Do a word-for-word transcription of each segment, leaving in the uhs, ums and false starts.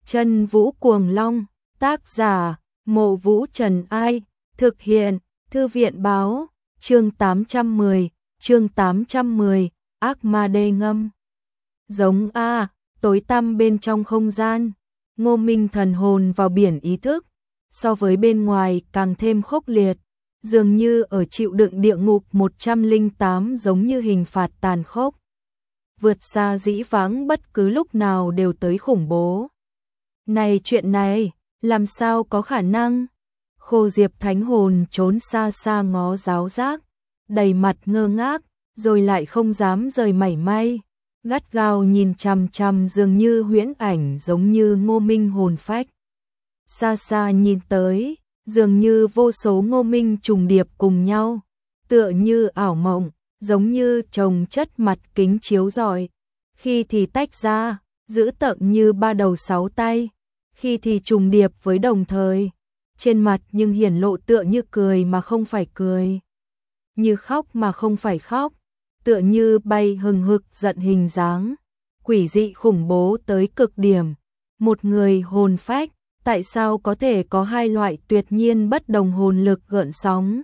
Chân Vũ Cuồng Long, tác giả, Mộ Vũ Trần Ai, thực hiện, Thư viện báo, chương tám trăm mười, chương tám trăm mười, ác ma đê ngâm. Giống a, tối tăm bên trong không gian, Ngô Minh thần hồn vào biển ý thức, so với bên ngoài càng thêm khốc liệt, dường như ở chịu đựng địa ngục một trăm lẻ tám giống như hình phạt tàn khốc. Vượt xa dĩ vãng bất cứ lúc nào đều tới khủng bố. Này chuyện này, làm sao có khả năng? Khô Diệp thánh hồn trốn xa xa ngó giáo giác, đầy mặt ngơ ngác, rồi lại không dám rời mảy may, gắt gao nhìn chằm chằm dường như huyễn ảnh giống như Ngô Minh hồn phách. Xa xa nhìn tới, dường như vô số Ngô Minh trùng điệp cùng nhau, tựa như ảo mộng, giống như chồng chất mặt kính chiếu rọi, khi thì tách ra, giữ tợn như ba đầu sáu tay, khi thì trùng điệp với đồng thời, trên mặt nhưng hiển lộ tựa như cười mà không phải cười, như khóc mà không phải khóc, tựa như bay hừng hực giận hình dáng, quỷ dị khủng bố tới cực điểm. Một người hồn phách, tại sao có thể có hai loại tuyệt nhiên bất đồng hồn lực gợn sóng?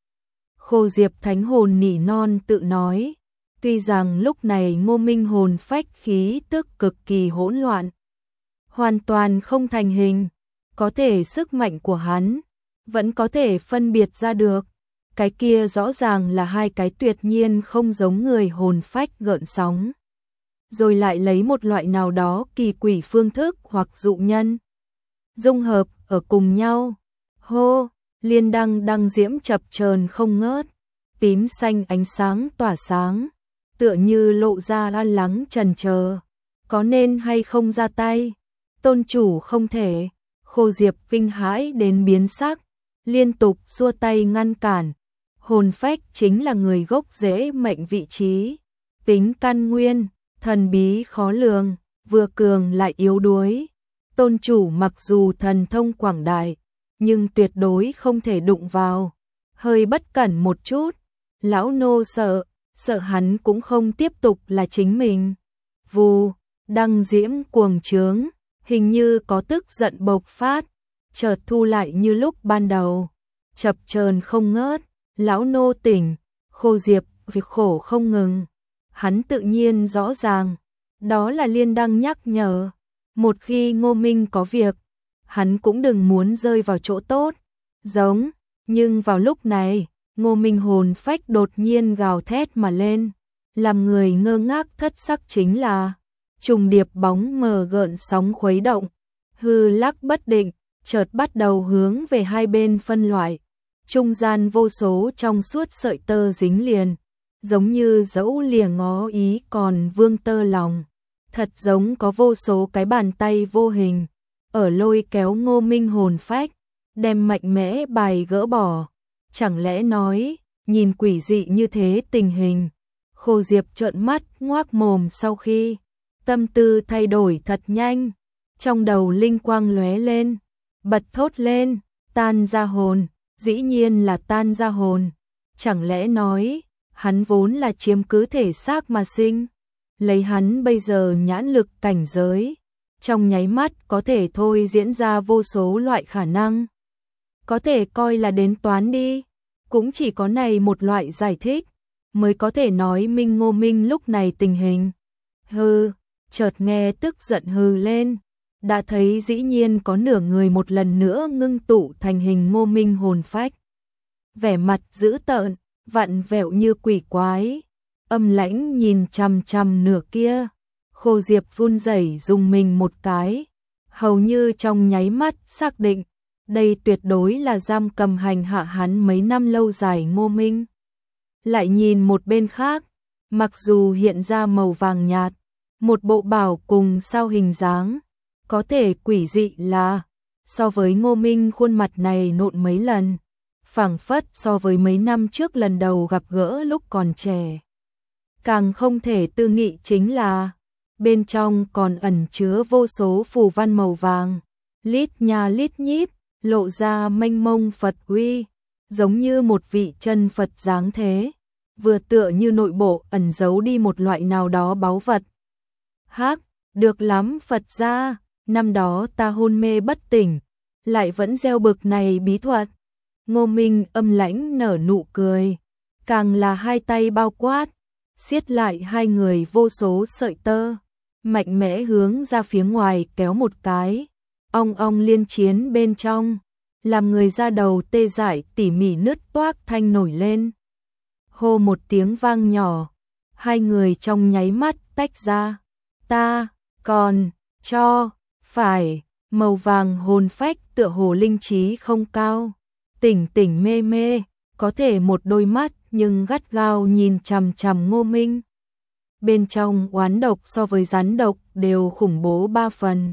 Khô Diệp thánh hồn nỉ non tự nói, tuy rằng lúc này Ngô Minh hồn phách khí tức cực kỳ hỗn loạn, hoàn toàn không thành hình, có thể sức mạnh của hắn vẫn có thể phân biệt ra được, cái kia rõ ràng là hai cái tuyệt nhiên không giống người hồn phách gợn sóng, rồi lại lấy một loại nào đó kỳ quỷ phương thức hoặc dụ nhân dung hợp ở cùng nhau. Hô, liên đăng đăng diễm chập chờn không ngớt, tím xanh ánh sáng tỏa sáng, tựa như lộ ra lo lắng chần chờ, có nên hay không ra tay? Tôn chủ không thể. Khô Diệp kinh hãi đến biến sắc, liên tục xua tay ngăn cản. Hồn phách chính là người gốc rễ mệnh vị trí, tính căn nguyên, thần bí khó lường, vừa cường lại yếu đuối. Tôn chủ mặc dù thần thông quảng đại, nhưng tuyệt đối không thể đụng vào. Hơi bất cẩn một chút, lão nô sợ, sợ hắn cũng không tiếp tục là chính mình. Vù, đăng diễm cuồng trướng, hình như có tức giận bộc phát, chợt thu lại như lúc ban đầu, chập chờn không ngớt. Lão nô tỉnh. Khô Diệp việc khổ không ngừng, hắn tự nhiên rõ ràng, đó là liên đăng nhắc nhở, một khi Ngô Minh có việc, hắn cũng đừng muốn rơi vào chỗ tốt. Giống, nhưng vào lúc này, Ngô Minh hồn phách đột nhiên gào thét mà lên, làm người ngơ ngác thất sắc chính là trùng điệp bóng mờ gợn sóng khuấy động, hư lắc bất định, chợt bắt đầu hướng về hai bên phân loại. Trung gian vô số trong suốt sợi tơ dính liền, giống như dẫu lìa ngó ý còn vương tơ lòng, thật giống có vô số cái bàn tay vô hình, ở lôi kéo Ngô Minh hồn phách, đem mạnh mẽ bài gỡ bỏ. Chẳng lẽ nói, nhìn quỷ dị như thế tình hình, Khô Diệp trợn mắt ngoác mồm sau khi, tâm tư thay đổi thật nhanh, trong đầu linh quang lóe lên, bật thốt lên, tan ra hồn. Dĩ nhiên là tan ra hồn, chẳng lẽ nói, hắn vốn là chiếm cứ thể xác mà sinh, lấy hắn bây giờ nhãn lực cảnh giới, trong nháy mắt có thể thôi diễn ra vô số loại khả năng. Có thể coi là đến toán đi, cũng chỉ có này một loại giải thích, mới có thể nói minh Ngô Minh lúc này tình hình. Hừ, chợt nghe tức giận hừ lên. Đã thấy dĩ nhiên có nửa người một lần nữa ngưng tụ thành hình Ngô Minh hồn phách. Vẻ mặt dữ tợn, vặn vẹo như quỷ quái, âm lãnh nhìn chằm chằm nửa kia. Khô Diệp run rẩy dùng mình một cái, hầu như trong nháy mắt xác định, đây tuyệt đối là giam cầm hành hạ hắn mấy năm lâu dài Ngô Minh. Lại nhìn một bên khác, mặc dù hiện ra màu vàng nhạt, một bộ bảo cùng sao hình dáng, có thể quỷ dị là, so với Ngô Minh khuôn mặt này nộn mấy lần, phảng phất so với mấy năm trước lần đầu gặp gỡ lúc còn trẻ. Càng không thể tư nghị chính là, bên trong còn ẩn chứa vô số phù văn màu vàng, lít nha lít nhít, lộ ra mênh mông Phật uy, giống như một vị chân Phật dáng thế, vừa tựa như nội bộ ẩn giấu đi một loại nào đó báu vật. Hắc, được lắm Phật gia. năm đó ta hôn mê bất tỉnh, lại vẫn gieo bực này bí thuật. Ngô Minh âm lãnh nở nụ cười, càng là hai tay bao quát, siết lại hai người vô số sợi tơ, mạnh mẽ hướng ra phía ngoài kéo một cái, ong ong liên chiến bên trong, làm người da đầu tê dại tỉ mỉ nứt toác thanh nổi lên. Hô một tiếng vang nhỏ, hai người trong nháy mắt tách ra. Ta còn cho phải màu vàng hồn phách tựa hồ linh trí không cao, tỉnh tỉnh mê mê, có thể một đôi mắt nhưng gắt gao nhìn chằm chằm Ngô Minh. Bên trong oán độc so với rắn độc đều khủng bố ba phần.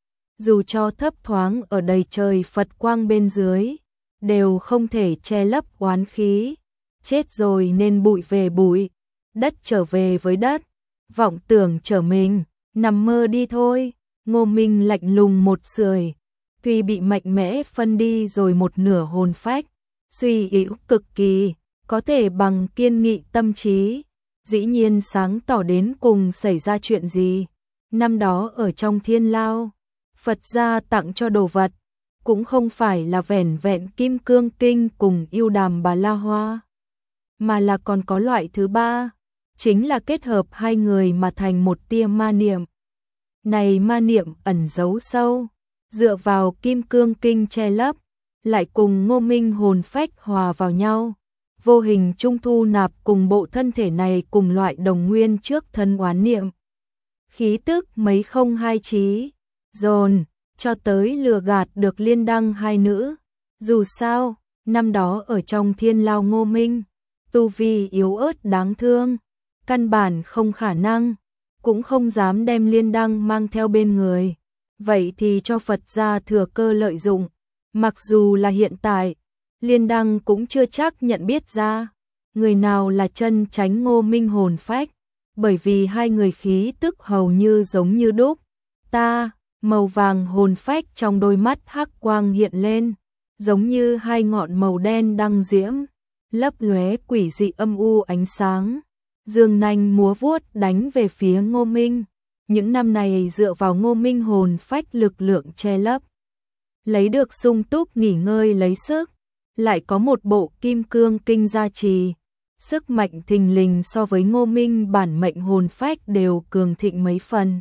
Dù cho thấp thoáng ở đầy trời Phật quang bên dưới, đều không thể che lấp oán khí. Chết rồi nên bụi về bụi, đất trở về với đất, vọng tưởng trở mình, nằm mơ đi thôi. Ngô Minh lạnh lùng một sưởi, tuy bị mạnh mẽ phân đi rồi một nửa hồn phách, suy yếu cực kỳ, có thể bằng kiên nghị tâm trí, dĩ nhiên sáng tỏ đến cùng xảy ra chuyện gì. Năm đó ở trong Thiên Lao, Phật gia tặng cho đồ vật, cũng không phải là vẻn vẹn Kim Cương Kinh cùng Yêu Đàm Bà La Hoa, mà là còn có loại thứ ba, chính là kết hợp hai người mà thành một tia ma niệm. Này ma niệm ẩn giấu sâu, dựa vào Kim Cương Kinh che lấp, lại cùng Ngô Minh hồn phách hòa vào nhau, vô hình trung thu nạp cùng bộ thân thể này cùng loại đồng nguyên trước thân oán niệm. Khí tức mấy không hai trí, dồn, cho tới lừa gạt được Liên Đăng hai nữ. Dù sao, năm đó ở trong Thiên Lao Ngô Minh, tu vi yếu ớt đáng thương, căn bản không khả năng, cũng không dám đem Liên Đăng mang theo bên người. Vậy thì cho Phật gia thừa cơ lợi dụng, mặc dù là hiện tại, Liên Đăng cũng chưa chắc nhận biết ra, người nào là chân chánh Ngô Minh hồn phách, bởi vì hai người khí tức hầu như giống như đúc. Ta, màu vàng hồn phách trong đôi mắt hắc quang hiện lên, giống như hai ngọn màu đen đăng diễm, lấp lóe quỷ dị âm u ánh sáng, dương nanh múa vuốt đánh về phía Ngô Minh. Những năm này dựa vào Ngô Minh hồn phách lực lượng che lấp, lấy được sung túc nghỉ ngơi lấy sức, lại có một bộ Kim Cương Kinh gia trì, sức mạnh thình lình so với Ngô Minh bản mệnh hồn phách đều cường thịnh mấy phần.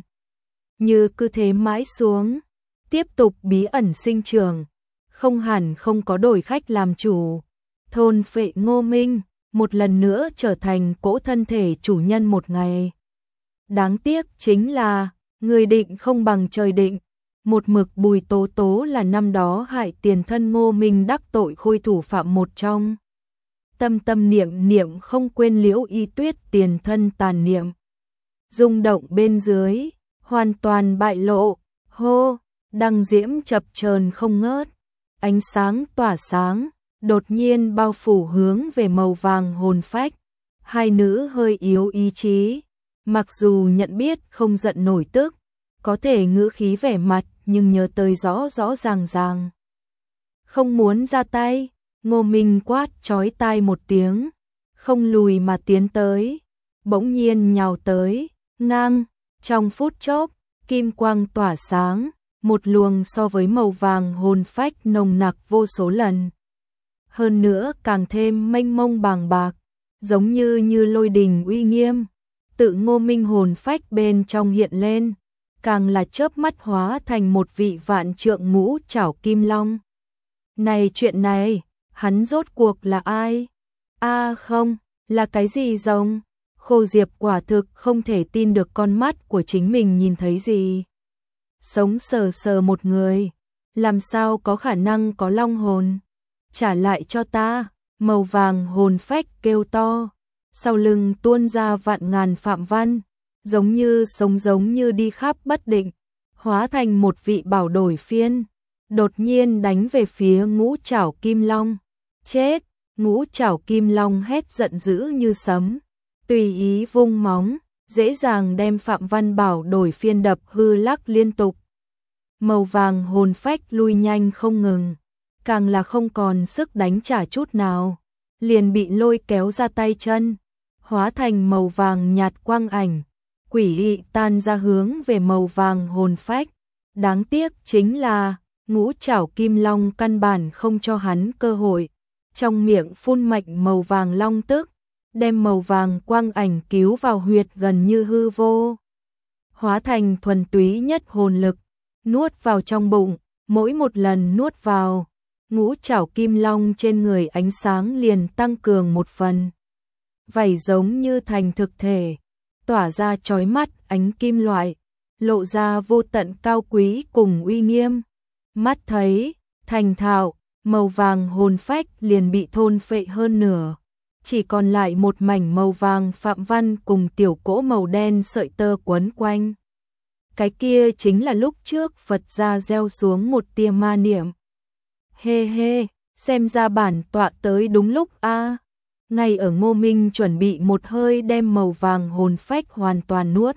Như cứ thế mãi xuống, tiếp tục bí ẩn sinh trưởng, không hẳn không có đổi khách làm chủ, thôn phệ Ngô Minh, một lần nữa trở thành cỗ thân thể chủ nhân một ngày. Đáng tiếc chính là, người định không bằng trời định, một mực Bùi Tố Tố là năm đó hại tiền thân Ngô Minh đắc tội khôi thủ phạm một trong. Tâm tâm niệm niệm không quên Liễu Y Tuyết tiền thân tàn niệm. Rung động bên dưới, hoàn toàn bại lộ, hô, đăng diễm chập chờn không ngớt, ánh sáng tỏa sáng, đột nhiên bao phủ hướng về màu vàng hồn phách. Hai nữ hơi yếu ý chí, mặc dù nhận biết không giận nổi tức, có thể ngữ khí vẻ mặt nhưng nhớ tới rõ rõ ràng ràng. Không muốn ra tay, Ngô Minh quát chói tai một tiếng, không lùi mà tiến tới, bỗng nhiên nhào tới, ngang, trong phút chốc, kim quang tỏa sáng, một luồng so với màu vàng hồn phách nồng nặc vô số lần. Hơn nữa càng thêm mênh mông bàng bạc, giống như như lôi đình uy nghiêm, tự Ngô Minh hồn phách bên trong hiện lên, càng là chớp mắt hóa thành một vị vạn trượng ngũ trảo kim long. Này chuyện này, hắn rốt cuộc là ai? A à không, là cái gì rồng? Khô Diệp quả thực không thể tin được con mắt của chính mình nhìn thấy gì. Sống sờ sờ một người, làm sao có khả năng có long hồn? Trả lại cho ta, màu vàng hồn phách kêu to, sau lưng tuôn ra vạn ngàn phạm văn, giống như sống giống như đi khắp bất định, hóa thành một vị bảo đổi phiên, đột nhiên đánh về phía ngũ trảo kim long. Chết! Ngũ trảo kim long hét giận dữ như sấm, tùy ý vung móng, dễ dàng đem phạm văn bảo đổi phiên đập hư lắc liên tục. Màu vàng hồn phách lui nhanh không ngừng, càng là không còn sức đánh trả chút nào, liền bị lôi kéo ra tay chân, hóa thành màu vàng nhạt quang ảnh, quỷ dị tan ra hướng về màu vàng hồn phách. Đáng tiếc chính là Ngũ Trảo Kim Long căn bản không cho hắn cơ hội, trong miệng phun mạnh màu vàng long tức, đem màu vàng quang ảnh cứu vào huyệt gần như hư vô, hóa thành thuần túy nhất hồn lực, nuốt vào trong bụng, mỗi một lần nuốt vào, Ngũ Trảo Kim Long trên người ánh sáng liền tăng cường một phần. Vảy giống như thành thực thể, tỏa ra chói mắt ánh kim loại, lộ ra vô tận cao quý cùng uy nghiêm. Mắt thấy, thành thạo, màu vàng hồn phách liền bị thôn phệ hơn nửa, chỉ còn lại một mảnh màu vàng phạm văn cùng tiểu cỗ màu đen sợi tơ quấn quanh. Cái kia chính là lúc trước Phật gia gieo xuống một tia ma niệm. Hê hê, xem ra bản tọa tới đúng lúc a. À. Ngay ở Ngô Minh chuẩn bị một hơi đem màu vàng hồn phách hoàn toàn nuốt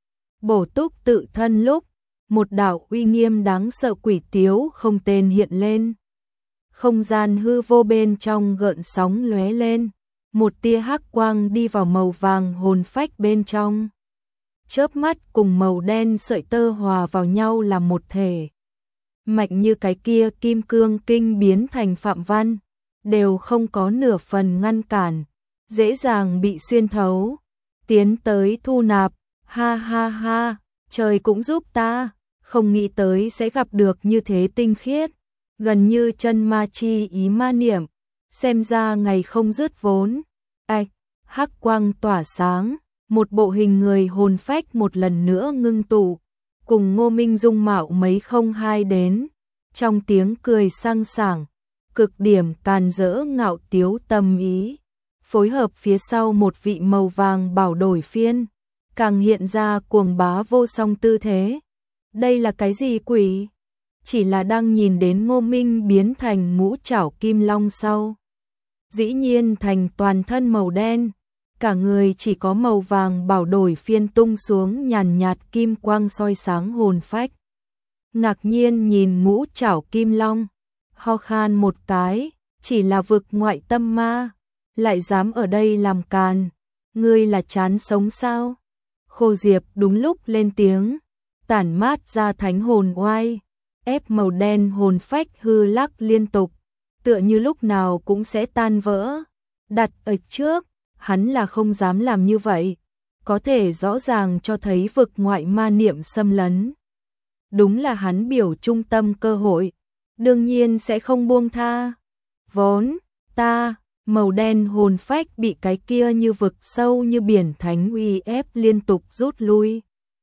bổ túc tự thân lúc, một đạo uy nghiêm đáng sợ quỷ tiếu không tên hiện lên. Không gian hư vô bên trong gợn sóng lóe lên, một tia hắc quang đi vào màu vàng hồn phách bên trong. Chớp mắt cùng màu đen sợi tơ hòa vào nhau làm một thể. Mạnh như cái kia kim cương kinh biến thành phạm văn, đều không có nửa phần ngăn cản, dễ dàng bị xuyên thấu, tiến tới thu nạp, ha ha ha, trời cũng giúp ta, không nghĩ tới sẽ gặp được như thế tinh khiết, gần như chân ma chi ý ma niệm, xem ra ngày không dứt vốn. Ạch, hắc quang tỏa sáng, một bộ hình người hồn phách một lần nữa ngưng tụ, cùng Ngô Minh dung mạo mấy không hai đến, trong tiếng cười sang sảng, cực điểm càn rỡ ngạo tiếu tâm ý, phối hợp phía sau một vị màu vàng bảo đổi phiên, càng hiện ra cuồng bá vô song tư thế. Đây là cái gì quỷ? Chỉ là đang nhìn đến Ngô Minh biến thành Ngũ Trảo Kim Long sau, dĩ nhiên thành toàn thân màu đen, cả người chỉ có màu vàng bảo đổi phiên tung xuống nhàn nhạt kim quang soi sáng hồn phách. Ngạc nhiên nhìn Ngũ Trảo Kim Long, ho khan một cái, chỉ là vực ngoại tâm ma, lại dám ở đây làm càn, ngươi là chán sống sao? Khô Diệp đúng lúc lên tiếng, tản mát ra thánh hồn oai, ép màu đen hồn phách hư lắc liên tục, tựa như lúc nào cũng sẽ tan vỡ. Đặt ở trước, hắn là không dám làm như vậy, có thể rõ ràng cho thấy vực ngoại ma niệm xâm lấn. Đúng là hắn biểu trung tâm cơ hội, đương nhiên sẽ không buông tha. Vốn, ta, màu đen hồn phách bị cái kia như vực sâu như biển thánh uy ép liên tục rút lui.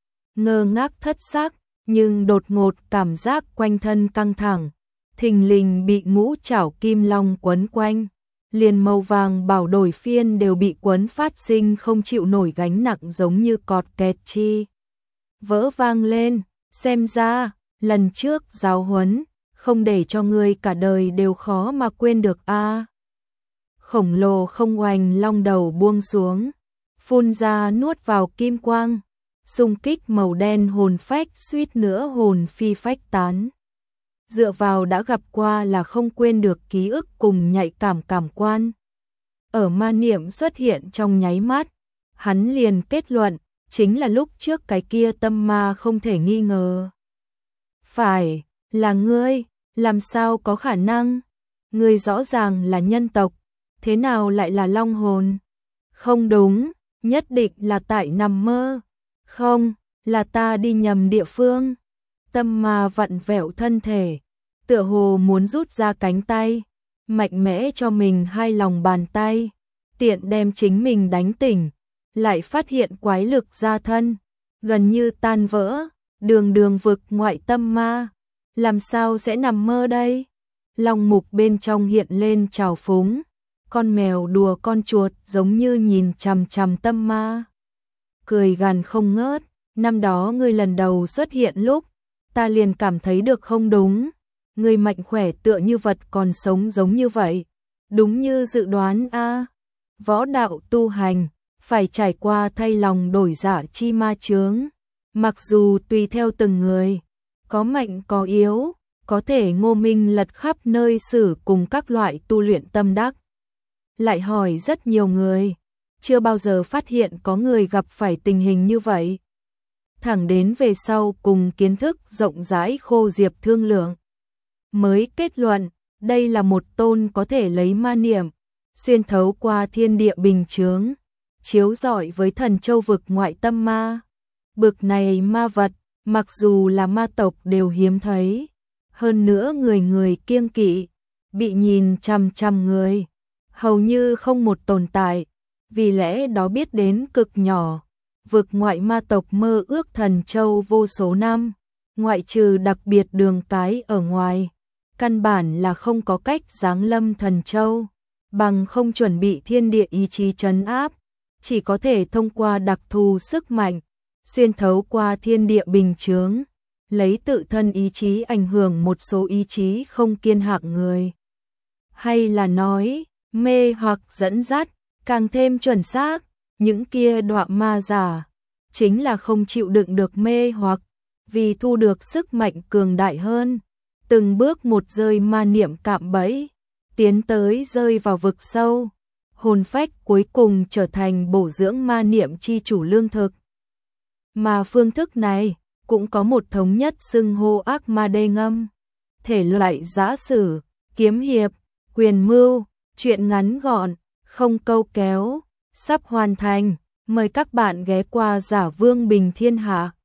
Ngơ ngác thất sắc, nhưng đột ngột cảm giác quanh thân căng thẳng, thình lình bị Ngũ Trảo Kim Long quấn quanh, liền màu vàng bảo đổi phiên đều bị quấn phát sinh không chịu nổi gánh nặng giống như cọt kẹt chi. Vỡ vang lên, xem ra, lần trước giáo huấn, không để cho ngươi cả đời đều khó mà quên được a. À. Khổng lồ không oanh long đầu buông xuống, phun ra nuốt vào kim quang, xung kích màu đen hồn phách suýt nữa hồn phi phách tán. Dựa vào đã gặp qua là không quên được ký ức cùng nhạy cảm cảm quan. Ở ma niệm xuất hiện trong nháy mắt, hắn liền kết luận, chính là lúc trước cái kia tâm ma không thể nghi ngờ. Phải, là ngươi, làm sao có khả năng? Ngươi rõ ràng là nhân tộc, thế nào lại là long hồn? Không đúng, nhất định là tại nằm mơ. Không, là ta đi nhầm địa phương. Tâm ma vặn vẹo thân thể, tựa hồ muốn rút ra cánh tay, mạnh mẽ cho mình hai lòng bàn tay, tiện đem chính mình đánh tỉnh, lại phát hiện quái lực ra thân, gần như tan vỡ, đường đường vực ngoại tâm ma, làm sao sẽ nằm mơ đây? Long mục bên trong hiện lên trào phúng, con mèo đùa con chuột giống như nhìn chằm chằm tâm ma. Cười gằn không ngớt, năm đó ngươi lần đầu xuất hiện lúc, ta liền cảm thấy được không đúng, ngươi mạnh khỏe tựa như vật còn sống giống như vậy, đúng như dự đoán a. À. Võ đạo tu hành, phải trải qua thay lòng đổi dạ chi ma chướng, mặc dù tùy theo từng người, có mạnh có yếu, có thể Ngô Minh lật khắp nơi xử cùng các loại tu luyện tâm đắc. Lại hỏi rất nhiều người, chưa bao giờ phát hiện có người gặp phải tình hình như vậy. thẳng đến về sau cùng kiến thức rộng rãi Khô Diệp thương lượng. Mới kết luận, đây là một tôn có thể lấy ma niệm, xuyên thấu qua thiên địa bình chướng, chiếu rọi với thần châu vực ngoại tâm ma. Bực này ma vật, mặc dù là ma tộc đều hiếm thấy, hơn nữa người người kiêng kỵ, bị nhìn chằm chằm người, hầu như không một tồn tại, vì lẽ đó biết đến cực nhỏ. Vực ngoại ma tộc mơ ước thần châu vô số năm, ngoại trừ đặc biệt đường cái ở ngoài, căn bản là không có cách giáng lâm thần châu, bằng không chuẩn bị thiên địa ý chí trấn áp, chỉ có thể thông qua đặc thù sức mạnh, xuyên thấu qua thiên địa bình chướng, lấy tự thân ý chí ảnh hưởng một số ý chí không kiên hạng người. Hay là nói, mê hoặc dẫn dắt, càng thêm chuẩn xác, những kia đọa ma giả, chính là không chịu đựng được mê hoặc, vì thu được sức mạnh cường đại hơn, từng bước một rơi ma niệm cạm bẫy, tiến tới rơi vào vực sâu, hồn phách cuối cùng trở thành bổ dưỡng ma niệm chi chủ lương thực. Mà phương thức này cũng có một thống nhất xưng hô ác ma đê ngâm, thể loại giã sử, kiếm hiệp, quyền mưu, truyện ngắn gọn, không câu kéo, sắp hoàn thành, mời các bạn ghé qua Giả Vương Bình Thiên Hạ.